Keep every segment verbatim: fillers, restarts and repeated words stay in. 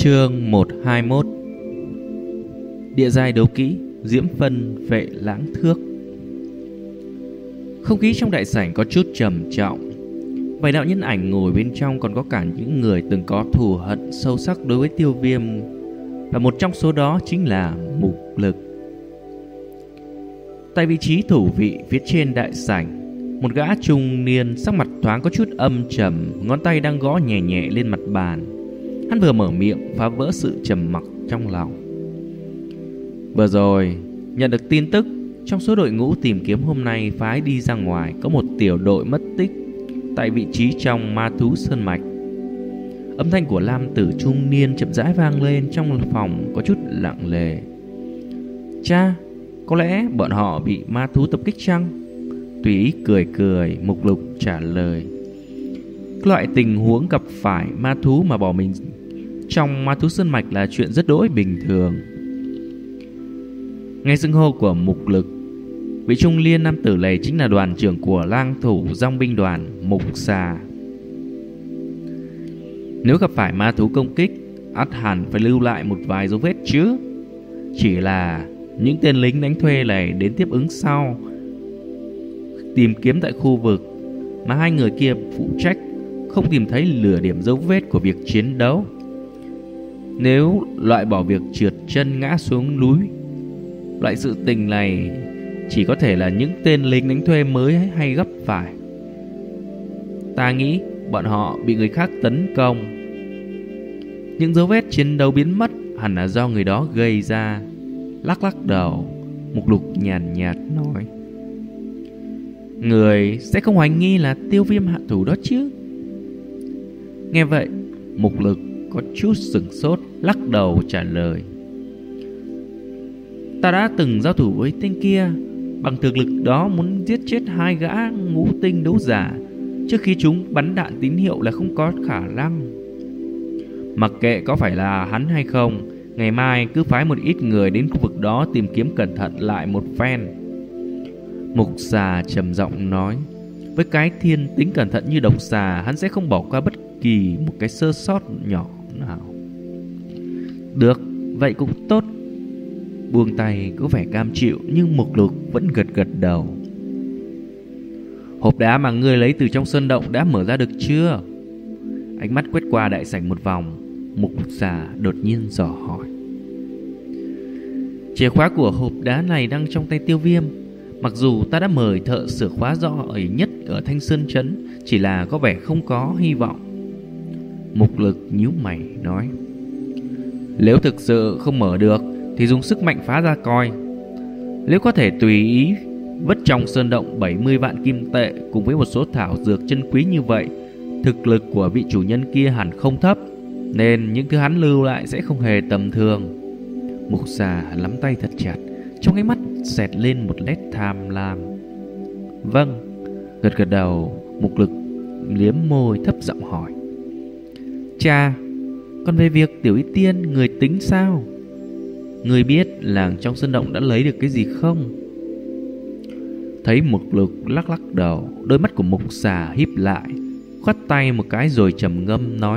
Chương một trăm hai mươi mốt. Địa giai đấu kỹ, diễm phân vệ lãng thước. Không khí trong đại sảnh có chút trầm trọng. Vài đạo nhân ảnh ngồi bên trong, còn có cả những người từng có thù hận sâu sắc đối với Tiêu Viêm, và một trong số đó chính là Mục Lực. Tại vị trí thủ vị phía trên đại sảnh, một gã trung niên sắc mặt thoáng có chút âm trầm, ngón tay đang gõ nhẹ nhẹ lên mặt bàn. Hắn vừa mở miệng phá vỡ sự trầm mặc trong lòng. Vừa rồi nhận được tin tức, trong số đội ngũ tìm kiếm hôm nay phái đi ra ngoài có một tiểu đội mất tích tại vị trí trong ma thú sơn mạch. Âm thanh của nam tử trung niên chậm rãi vang lên trong phòng có chút lặng lề. Cha, có lẽ bọn họ bị ma thú tập kích chăng? Tùy ý cười cười, Mục Lục trả lời. Loại tình huống gặp phải ma thú mà bỏ mình trong ma thú sơn mạch là chuyện rất đỗi bình thường. Nghe xưng hô của Mục Lực, vị trung niên nam tử này chính là đoàn trưởng của lang thủ dòng binh đoàn Mục Xà. Nếu gặp phải ma thú công kích, ắt hẳn phải lưu lại một vài dấu vết chứ. Chỉ là những tên lính đánh thuê này đến tiếp ứng sau, tìm kiếm tại khu vực mà hai người kia phụ trách, không tìm thấy nửa điểm dấu vết của việc chiến đấu. Nếu loại bỏ việc trượt chân ngã xuống núi, loại sự tình này chỉ có thể là những tên lính đánh thuê mới hay gấp phải. Ta nghĩ bọn họ bị người khác tấn công. Những dấu vết chiến đấu biến mất hẳn là do người đó gây ra. Lắc lắc đầu, Mục Lục nhàn nhạt, nhạt nói. Người sẽ không hoài nghi là Tiêu Viêm hạ thủ đó chứ? Nghe vậy, Mục Lực có chút sửng sốt, lắc đầu trả lời. Ta đã từng giao thủ với tên kia, bằng thực lực đó muốn giết chết hai gã ngũ tinh đấu giả trước khi chúng bắn đạn tín hiệu là không có khả năng. Mặc kệ có phải là hắn hay không, ngày mai cứ phái một ít người đến khu vực đó tìm kiếm cẩn thận lại một phen. Mục Xà trầm giọng nói. Với cái thiên tính cẩn thận như độc xà, hắn sẽ không bỏ qua bất kỳ một cái sơ sót nhỏ nào. Được, vậy cũng tốt. Buông tay có vẻ cam chịu, nhưng Mục Lục vẫn gật gật đầu. Hộp đá mà ngươi lấy từ trong sơn động đã mở ra được chưa? Ánh mắt quét qua đại sảnh một vòng, Mục Xà đột nhiên dò hỏi. Chìa khóa của hộp đá này đang trong tay Tiêu Viêm. Mặc dù ta đã mời thợ sửa khóa giỏi nhất ở Thanh Sơn Trấn, chỉ là có vẻ không có hy vọng. Mục Lực nhíu mày nói. Nếu thực sự không mở được thì dùng sức mạnh phá ra coi. Nếu có thể tùy ý vứt trong sơn động bảy mươi vạn kim tệ cùng với một số thảo dược chân quý như vậy, thực lực của vị chủ nhân kia hẳn không thấp, nên những thứ hắn lưu lại sẽ không hề tầm thường. Mục Xà nắm tay thật chặt, trong cái mắt xẹt lên một nét tham lam. Vâng, gật gật đầu, Mục Lực liếm môi thấp giọng hỏi. Cha, còn về việc Tiểu Y Tiên người tính sao? Người biết làng trong sơn động đã lấy được cái gì không? Thấy Mục Lực lắc lắc đầu, đôi mắt của Mục Xà híp lại, khoát tay một cái rồi trầm ngâm nói.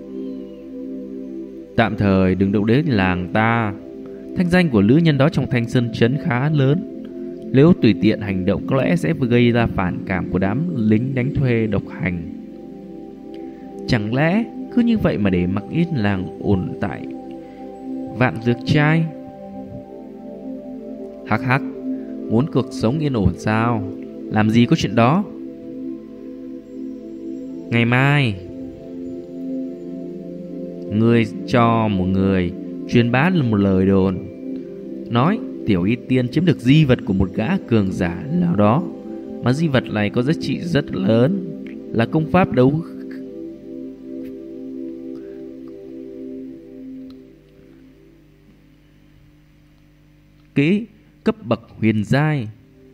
Tạm thời đừng động đến làng ta. Thanh danh của nữ nhân đó trong Thanh Sơn Trấn khá lớn. Nếu tùy tiện hành động có lẽ sẽ gây ra phản cảm của đám lính đánh thuê độc hành. Chẳng lẽ cứ như vậy mà để mặc ít làng ổn tại Vạn Dược Trai? Hắc hắc, muốn cuộc sống yên ổn sao? Làm gì có chuyện đó. Ngày mai ngươi cho một người truyền bá một lời đồn, nói Tiểu Y Tiên chiếm được di vật của một gã cường giả nào đó, mà di vật này có giá trị rất lớn, là công pháp đấu kỹ cấp bậc huyền giai.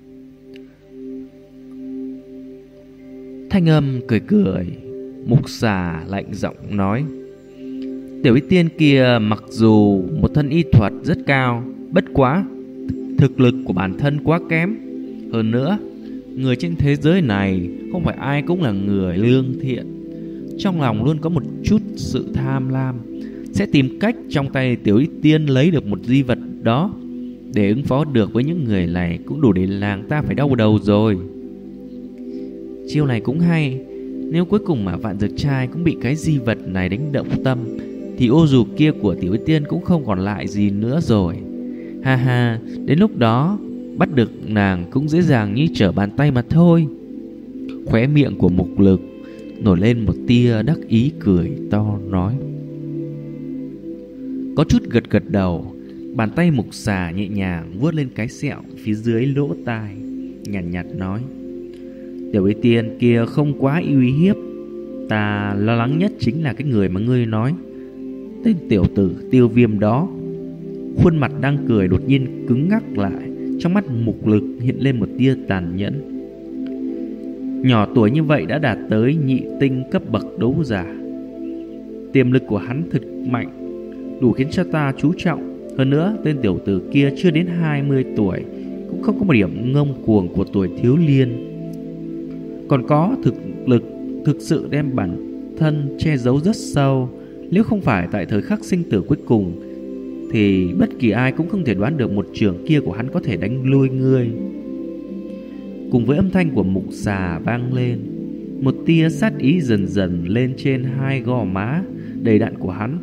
Thanh âm cười cười, Mục Xà lạnh giọng nói. Tiểu Y Tiên kia mặc dù một thân y thuật rất cao, bất quá thực lực của bản thân quá kém. Hơn nữa, người trên thế giới này không phải ai cũng là người lương thiện. Trong lòng luôn có một chút sự tham lam, sẽ tìm cách trong tay Tiểu Y Tiên lấy được một di vật đó. Để ứng phó được với những người này cũng đủ để làng ta phải đau đầu rồi. Chiêu này cũng hay. Nếu cuối cùng mà Vạn Dược Trai cũng bị cái di vật này đánh động tâm, thì ô dù kia của Tiểu Y Tiên cũng không còn lại gì nữa rồi. Ha ha, đến lúc đó bắt được nàng cũng dễ dàng như trở bàn tay mà thôi. Khóe miệng của Mục Lực nổi lên một tia đắc ý, cười to nói. Có chút gật gật đầu. Bàn tay Mục Xà nhẹ nhàng vuốt lên cái sẹo phía dưới lỗ tai, nhàn nhạt, nhạt nói. Tiểu Y Tiên kia không quá uy hiếp. Ta lo lắng nhất chính là cái người mà ngươi nói, tên tiểu tử Tiêu Viêm đó. Khuôn mặt đang cười đột nhiên cứng ngắc lại. Trong mắt Mục Lực hiện lên một tia tàn nhẫn. Nhỏ tuổi như vậy đã đạt tới nhị tinh cấp bậc đấu giả. Tiềm lực của hắn thực mạnh, đủ khiến cho ta chú trọng. Hơn nữa, tên tiểu tử kia chưa đến hai mươi tuổi, cũng không có một điểm ngông cuồng của tuổi thiếu niên, còn có thực lực thực sự đem bản thân che giấu rất sâu. Nếu không phải tại thời khắc sinh tử cuối cùng, thì bất kỳ ai cũng không thể đoán được một trường kia của hắn có thể đánh lui ngươi. Cùng với âm thanh của Mục Xà vang lên, một tia sát ý dần dần lên trên hai gò má đầy đặn của hắn.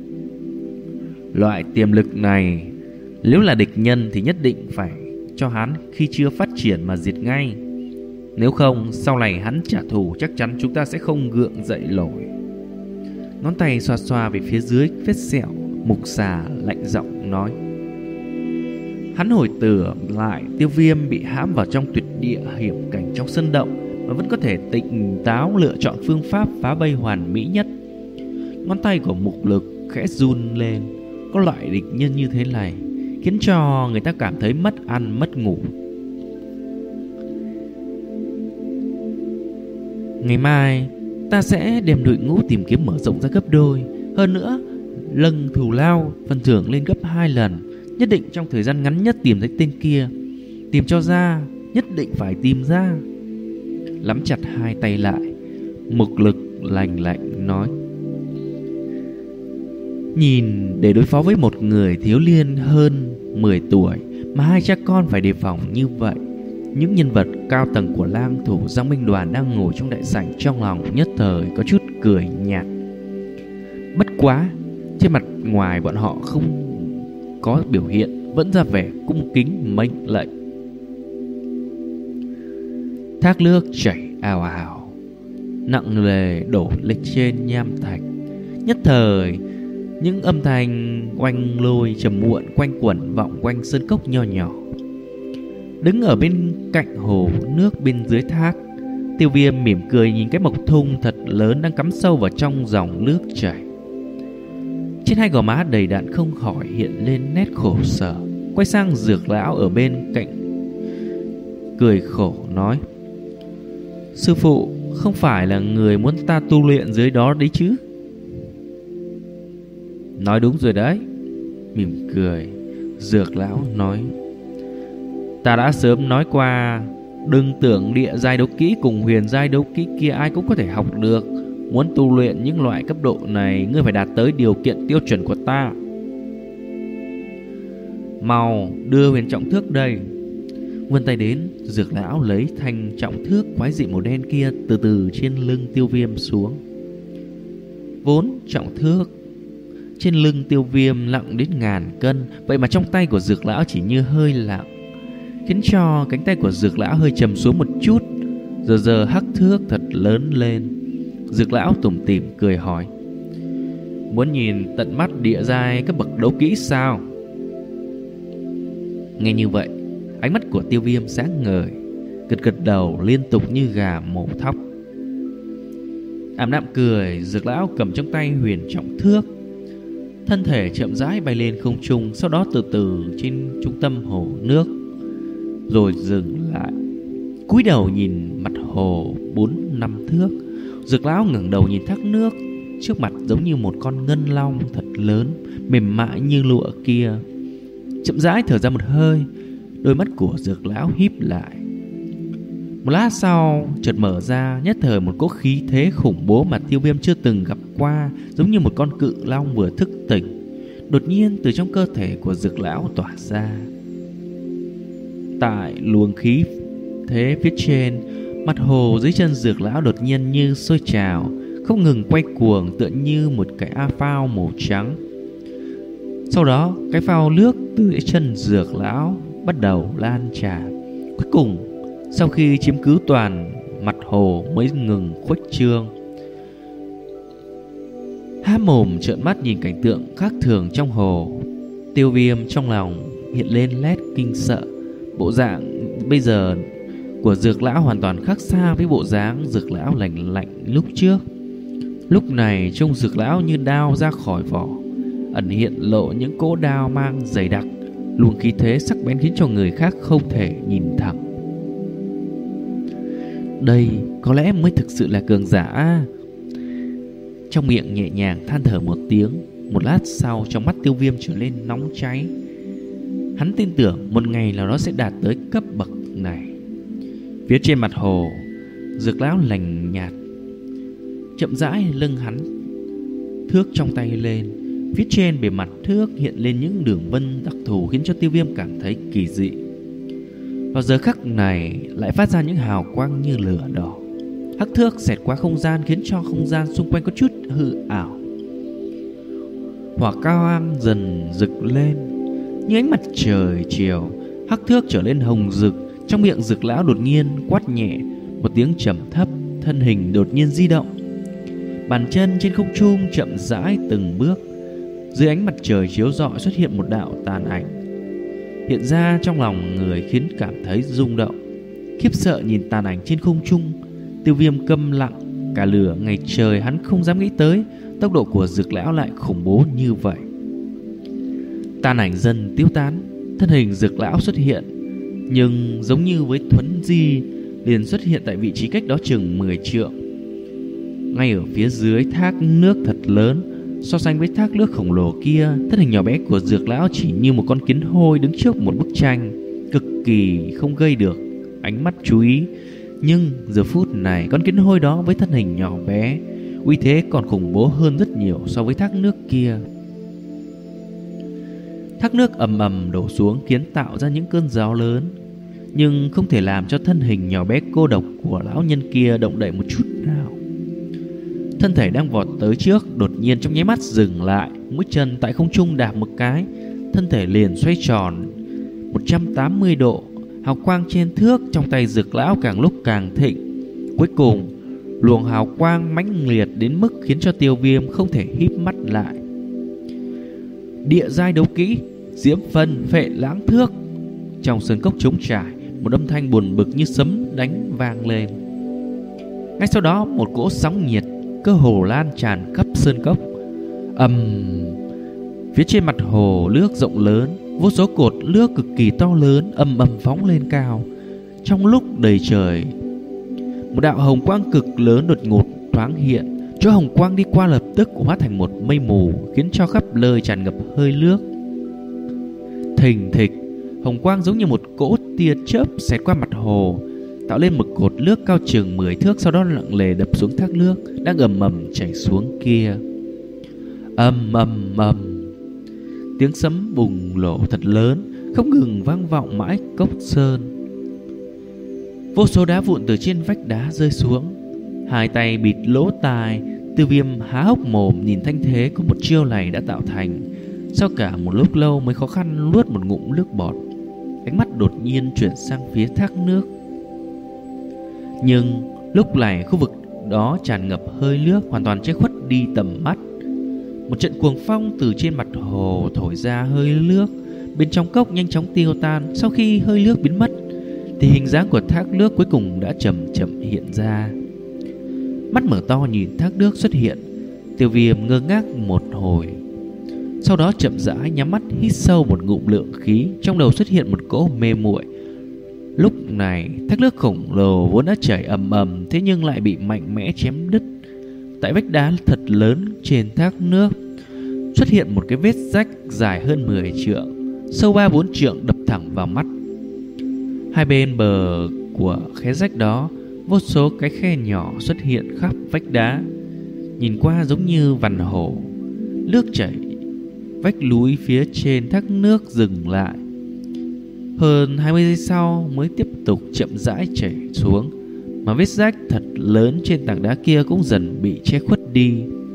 Loại tiềm lực này, nếu là địch nhân thì nhất định phải cho hắn khi chưa phát triển mà diệt ngay. Nếu không, sau này hắn trả thù chắc chắn chúng ta sẽ không gượng dậy nổi. Ngón tay xoa xoa về phía dưới vết sẹo, Mục Xà lạnh giọng nói. Hắn hồi tưởng lại Tiêu Viêm bị hãm vào trong tuyệt địa hiểm cảnh trong sân động mà vẫn có thể tỉnh táo lựa chọn phương pháp phá vây hoàn mỹ nhất. Ngón tay của Mục Lực khẽ run lên. Có loại địch nhân như thế này khiến cho người ta cảm thấy mất ăn mất ngủ. Ngày mai ta sẽ đem đội ngũ tìm kiếm mở rộng ra gấp đôi. Hơn nữa, lần thù lao phần thưởng lên gấp hai lần. Nhất định trong thời gian ngắn nhất tìm thấy tên kia. Tìm cho ra, nhất định phải tìm ra. Nắm chặt hai tay lại, Mục Lực lạnh lạnh nói. Nhìn để đối phó với một người thiếu niên hơn mười tuổi mà hai cha con phải đề phòng như vậy, những nhân vật cao tầng của lang thủ Giang Minh Đoàn đang ngồi trong đại sảnh trong lòng nhất thời có chút cười nhạt. Bất quá, trên mặt ngoài bọn họ không có biểu hiện, vẫn ra vẻ cung kính mệnh lệnh. Thác nước chảy ào ào, nặng nề đổ lên trên nham thạch. Nhất thời, những âm thanh oanh lôi trầm muộn quanh quẩn vọng quanh sơn cốc nho nhỏ. Đứng ở bên cạnh hồ nước bên dưới thác, Tiêu Viêm mỉm cười nhìn cái mộc thung thật lớn đang cắm sâu vào trong dòng nước chảy. Trên hai gò má đầy đặn không khỏi hiện lên nét khổ sở. Quay sang Dược lão ở bên cạnh, cười khổ nói. Sư phụ không phải là người muốn ta tu luyện dưới đó đấy chứ? Nói đúng rồi đấy. Mỉm cười, Dược lão nói. Ta đã sớm nói qua, đừng tưởng địa giai đấu kỹ cùng huyền giai đấu kỹ kia ai cũng có thể học được. Muốn tu luyện những loại cấp độ này, ngươi phải đạt tới điều kiện tiêu chuẩn của ta. Mau đưa huyền trọng thước đây. Vươn tay đến, Dược lão lấy thanh trọng thước quái dị màu đen kia từ từ trên lưng Tiêu Viêm xuống. Vốn trọng thước trên lưng Tiêu Viêm nặng đến ngàn cân, vậy mà trong tay của Dược lão chỉ như hơi lặng, khiến cho cánh tay của Dược lão hơi trầm xuống một chút. Giờ giờ hắc thước thật lớn lên. Dược lão tủm tỉm cười hỏi. Muốn nhìn tận mắt địa giai các bậc đấu kỹ sao? Nghe như vậy, ánh mắt của Tiêu Viêm sáng ngời, gật gật đầu liên tục như gà mổ thóc. Ảm đạm cười, Dược lão cầm trong tay huyền trọng thước, thân thể chậm rãi bay lên không trung, sau đó từ từ trên trung tâm hồ nước, rồi dừng lại, cúi đầu nhìn mặt hồ bốn năm thước. Dược lão ngẩng đầu nhìn thác nước trước mặt giống như một con ngân long thật lớn, mềm mại như lụa kia. Chậm rãi thở ra một hơi, đôi mắt của Dược lão híp lại. Một lát sau chợt mở ra, nhất thời một cỗ khí thế khủng bố mà Tiêu Viêm chưa từng gặp qua, giống như một con cự long vừa thức tỉnh, đột nhiên từ trong cơ thể của Dược lão tỏa ra. Tại luồng khí thế phía trên, mặt hồ dưới chân Dược lão đột nhiên như sôi trào, không ngừng quay cuồng, tựa như một cái a phao màu trắng. Sau đó cái phao nước từ dưới chân Dược lão bắt đầu lan tràn. Cuối cùng sau khi chiếm cứ toàn mặt hồ mới ngừng khuếch trương. Há mồm trợn mắt nhìn cảnh tượng khác thường trong hồ, Tiêu Viêm trong lòng hiện lên nét kinh sợ. Bộ dạng bây giờ của Dược lão hoàn toàn khác xa với bộ dáng Dược lão lạnh lạnh lúc trước. Lúc này trông Dược lão như đao ra khỏi vỏ, ẩn hiện lộ những cỗ đao mang dày đặc, luồng khí thế sắc bén khiến cho người khác không thể nhìn thẳng. Đây có lẽ mới thực sự là cường giả. Trong miệng nhẹ nhàng than thở một tiếng. Một lát sau trong mắt Tiêu Viêm trở lên nóng cháy. Hắn tin tưởng một ngày nào đó sẽ đạt tới cấp bậc này. Phía trên mặt hồ, Dược lão lành nhạt chậm rãi lưng hắn thước trong tay lên. Phía trên bề mặt thước hiện lên những đường vân đặc thù khiến cho Tiêu Viêm cảm thấy kỳ dị. Vào giờ khắc này lại phát ra những hào quang như lửa đỏ. Hắc thước xẹt qua không gian khiến cho không gian xung quanh có chút hư ảo. Hỏa cao am dần rực lên như ánh mặt trời chiều. Hắc thước trở lên hồng rực. Trong miệng Dược lão đột nhiên quát nhẹ một tiếng trầm thấp, thân hình đột nhiên di động. Bàn chân trên không trung chậm rãi từng bước. Dưới ánh mặt trời chiếu rọi xuất hiện một đạo tàn ảnh hiện ra trong lòng người khiến cảm thấy rung động. Khiếp sợ nhìn tàn ảnh trên không trung, Tiêu Viêm câm lặng. Cả lửa ngày trời hắn không dám nghĩ tới tốc độ của Dược lão lại khủng bố như vậy. Tàn ảnh dần tiêu tán, thân hình Dược lão xuất hiện, nhưng giống như với thuấn di liền xuất hiện tại vị trí cách đó chừng mười trượng, ngay ở phía dưới thác nước thật lớn. So sánh với thác nước khổng lồ kia, thân hình nhỏ bé của Dược lão chỉ như một con kiến hôi đứng trước một bức tranh, cực kỳ không gây được ánh mắt chú ý. Nhưng giờ phút này con kiến hôi đó với thân hình nhỏ bé, uy thế còn khủng bố hơn rất nhiều so với thác nước kia. Thác nước ầm ầm đổ xuống khiến tạo ra những cơn gió lớn, nhưng không thể làm cho thân hình nhỏ bé cô độc của lão nhân kia động đậy một chút nào. Thân thể đang vọt tới trước đột nhiên trong nháy mắt dừng lại, mũi chân tại không trung đạp một cái, thân thể liền xoay tròn một trăm tám mươi độ. Hào quang trên thước trong tay Dược lão càng lúc càng thịnh. Cuối cùng luồng hào quang mãnh liệt đến mức khiến cho Tiêu Viêm không thể híp mắt lại. Địa giai đấu kỹ Diễm Phân Phệ Lãng Thước. Trong sơn cốc trống trải, một âm thanh buồn bực như sấm đánh vang lên. Ngay sau đó một cỗ sóng nhiệt cơ hồ lan tràn khắp sơn cốc. Ầm, phía trên mặt hồ nước rộng lớn, vô số cột nước cực kỳ to lớn ầm ầm phóng lên cao. Trong lúc đầy trời, một đạo hồng quang cực lớn đột ngột thoáng hiện. Chỗ hồng quang đi qua lập tức hóa thành một mây mù, khiến cho khắp nơi tràn ngập hơi nước. Thình thịch, hồng quang giống như một cỗ tia chớp xẹt qua mặt hồ, tạo lên một cột nước cao chừng mười thước, sau đó lặng lề đập xuống thác nước đang ầm ầm chảy xuống kia. Ầm ầm ầm, tiếng sấm bùng nổ thật lớn không ngừng vang vọng mãi cốc sơn. Vô số đá vụn từ trên vách đá rơi xuống. Hai tay bịt lỗ tai, Tiêu Viêm há hốc mồm nhìn thanh thế của một chiêu này đã tạo thành. Sau cả một lúc lâu mới khó khăn nuốt một ngụm nước bọt. Ánh mắt đột nhiên chuyển sang phía thác nước. Nhưng lúc này khu vực đó tràn ngập hơi nước, hoàn toàn che khuất đi tầm mắt. Một trận cuồng phong từ trên mặt hồ thổi ra, hơi nước bên trong cốc nhanh chóng tiêu tan. Sau khi hơi nước biến mất thì hình dáng của thác nước cuối cùng đã chậm chậm hiện ra. Mắt mở to nhìn thác nước xuất hiện, Tiêu Viêm ngơ ngác một hồi, sau đó chậm rãi nhắm mắt hít sâu một ngụm lượng khí. Trong đầu xuất hiện một cỗ mê muội. Lúc này thác nước khổng lồ vốn đã chảy ầm ầm, thế nhưng lại bị mạnh mẽ chém đứt. Tại vách đá thật lớn trên thác nước xuất hiện một cái vết rách dài hơn mười trượng, sâu ba bốn trượng, đập thẳng vào mắt. Hai bên bờ của khe rách đó, vô số cái khe nhỏ xuất hiện khắp vách đá, nhìn qua giống như vằn hổ. Nước chảy vách núi phía trên thác nước dừng lại. Hơn hai mươi giây sau mới tiếp tục chậm rãi chảy xuống, mà vết rách thật lớn trên tảng đá kia cũng dần bị che khuất đi.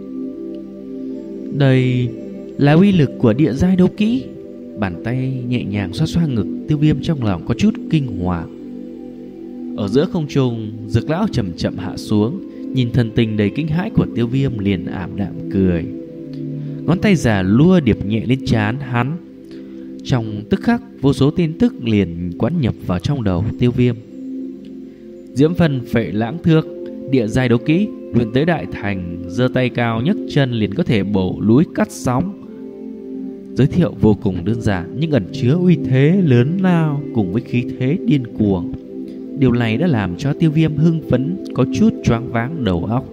Đây là uy lực của địa giai đấu kỹ. Bàn tay nhẹ nhàng xoa xoa ngực, Tiêu Viêm trong lòng có chút kinh hoàng. Ở giữa không trung, Dược lão chậm chậm hạ xuống, nhìn thần tình đầy kinh hãi của Tiêu Viêm liền ảm đạm cười. Ngón tay già lua điệp nhẹ lên trán hắn. Trong tức khắc, vô số tin tức liền quán nhập vào trong đầu Tiêu Viêm. Diễm phân phệ lãng thước, địa giai đấu kỹ, luyện tới đại thành, giơ tay cao nhấc chân liền có thể bổ núi cắt sóng. Giới thiệu vô cùng đơn giản nhưng ẩn chứa uy thế lớn lao cùng với khí thế điên cuồng. Điều này đã làm cho Tiêu Viêm hưng phấn, có chút choáng váng đầu óc.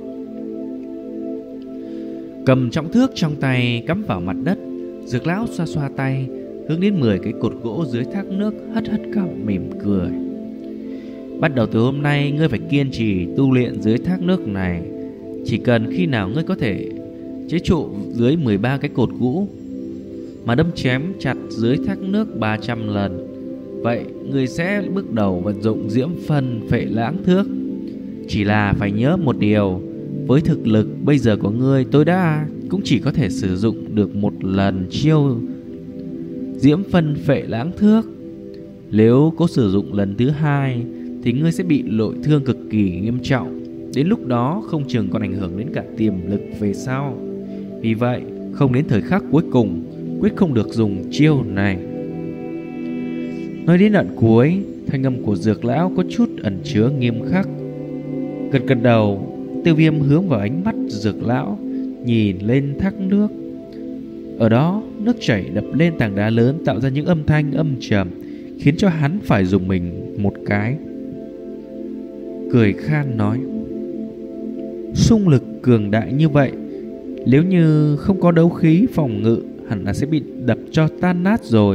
Cầm trọng thước trong tay cắm vào mặt đất, Dược lão xoa xoa tay, hướng đến mười cái cột gỗ dưới thác nước, hất hất cằm mỉm cười. Bắt đầu từ hôm nay, ngươi phải kiên trì tu luyện dưới thác nước này. Chỉ cần khi nào ngươi có thể chế trụ dưới mười ba cái cột gỗ mà đâm chém chặt dưới thác nước ba trăm lần, vậy ngươi sẽ bước đầu vận dụng diễm phân phệ lãng thước. Chỉ là phải nhớ một điều, với thực lực bây giờ của ngươi, tối đa cũng chỉ có thể sử dụng được một lần chiêu diễm phân phệ lãng thước. Nếu có sử dụng lần thứ hai thì ngươi sẽ bị nội thương cực kỳ nghiêm trọng. Đến lúc đó không chừng còn ảnh hưởng đến cả tiềm lực về sau. Vì vậy, không đến thời khắc cuối cùng, quyết không được dùng chiêu này. Nói đến đoạn cuối, thanh âm của Dược lão có chút ẩn chứa nghiêm khắc. Gật gật đầu, Tiêu Viêm hướng vào ánh mắt Dược lão, nhìn lên thác nước. Ở đó, nước chảy đập lên tảng đá lớn tạo ra những âm thanh âm trầm, khiến cho hắn phải dùng mình một cái. Cười khan nói: xung lực cường đại như vậy, nếu như không có đấu khí phòng ngự, hẳn là sẽ bị đập cho tan nát rồi.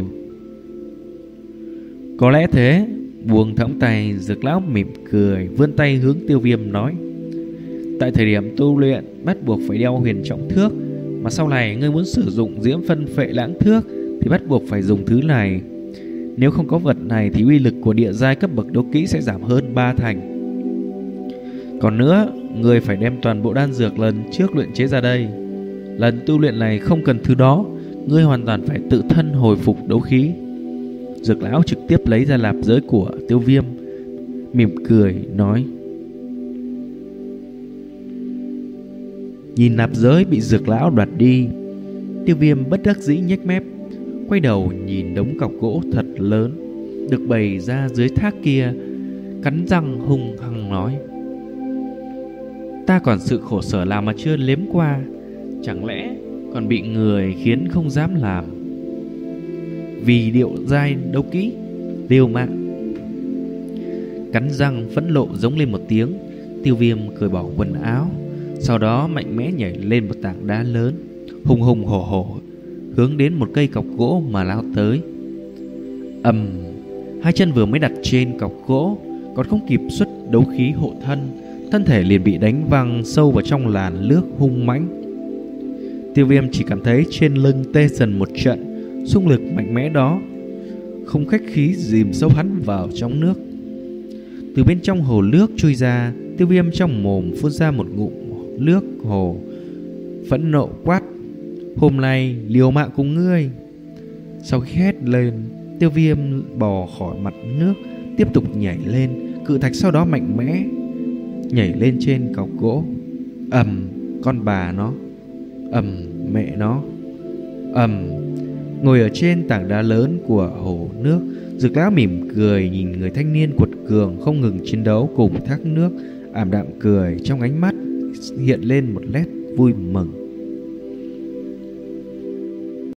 Có lẽ thế. Buông thõng tay, Dược lão mỉm cười, vươn tay hướng Tiêu Viêm nói: tại thời điểm tu luyện bắt buộc phải đeo huyền trọng thước, mà sau này ngươi muốn sử dụng diễm phân phệ lãng thước thì bắt buộc phải dùng thứ này. Nếu không có vật này thì uy lực của địa giai cấp bậc đấu kỹ sẽ giảm hơn ba thành. Còn nữa, ngươi phải đem toàn bộ đan dược lần trước luyện chế ra đây. Lần tu luyện này không cần thứ đó, ngươi hoàn toàn phải tự thân hồi phục đấu khí. Dược lão trực tiếp lấy ra nạp giới của Tiêu Viêm, mỉm cười nói. Nhìn nạp giới bị Dược lão đoạt đi, Tiêu Viêm bất đắc dĩ nhếch mép, quay đầu nhìn đống cọc gỗ thật lớn được bày ra dưới thác kia, cắn răng hung hăng nói: ta còn sự khổ sở làm mà chưa nếm qua, chẳng lẽ còn bị người khiến không dám làm? Vì điệu giai đấu kỹ, liều mạng. Cắn răng phẫn nộ giống lên một tiếng, Tiêu Viêm cởi bỏ quần áo, sau đó mạnh mẽ nhảy lên một tảng đá lớn, hùng hùng hổ hổ hướng đến một cây cọc gỗ mà lao tới. Ầm, hai chân vừa mới đặt trên cọc gỗ, còn không kịp xuất đấu khí hộ thân, thân thể liền bị đánh văng sâu vào trong làn nước hung mãnh. Tiêu Viêm chỉ cảm thấy trên lưng tê dần một trận, xung lực mạnh mẽ đó không khách khí dìm sâu hắn vào trong nước. Từ bên trong hồ nước chui ra, Tiêu Viêm trong mồm phun ra một ngụm nước hồ, phẫn nộ quát: hôm nay liều mạng cùng ngươi. Sau khi hét lên, Tiêu Viêm bò khỏi mặt nước, tiếp tục nhảy lên cự thạch, sau đó mạnh mẽ nhảy lên trên cọc gỗ. Ầm, con bà nó, ầm mẹ nó, ầm. Ngồi ở trên tảng đá lớn của hồ nước, Dược lão mỉm cười nhìn người thanh niên quật cường không ngừng chiến đấu cùng thác nước, ảm đạm cười, trong ánh mắt hiện lên một nét vui mừng.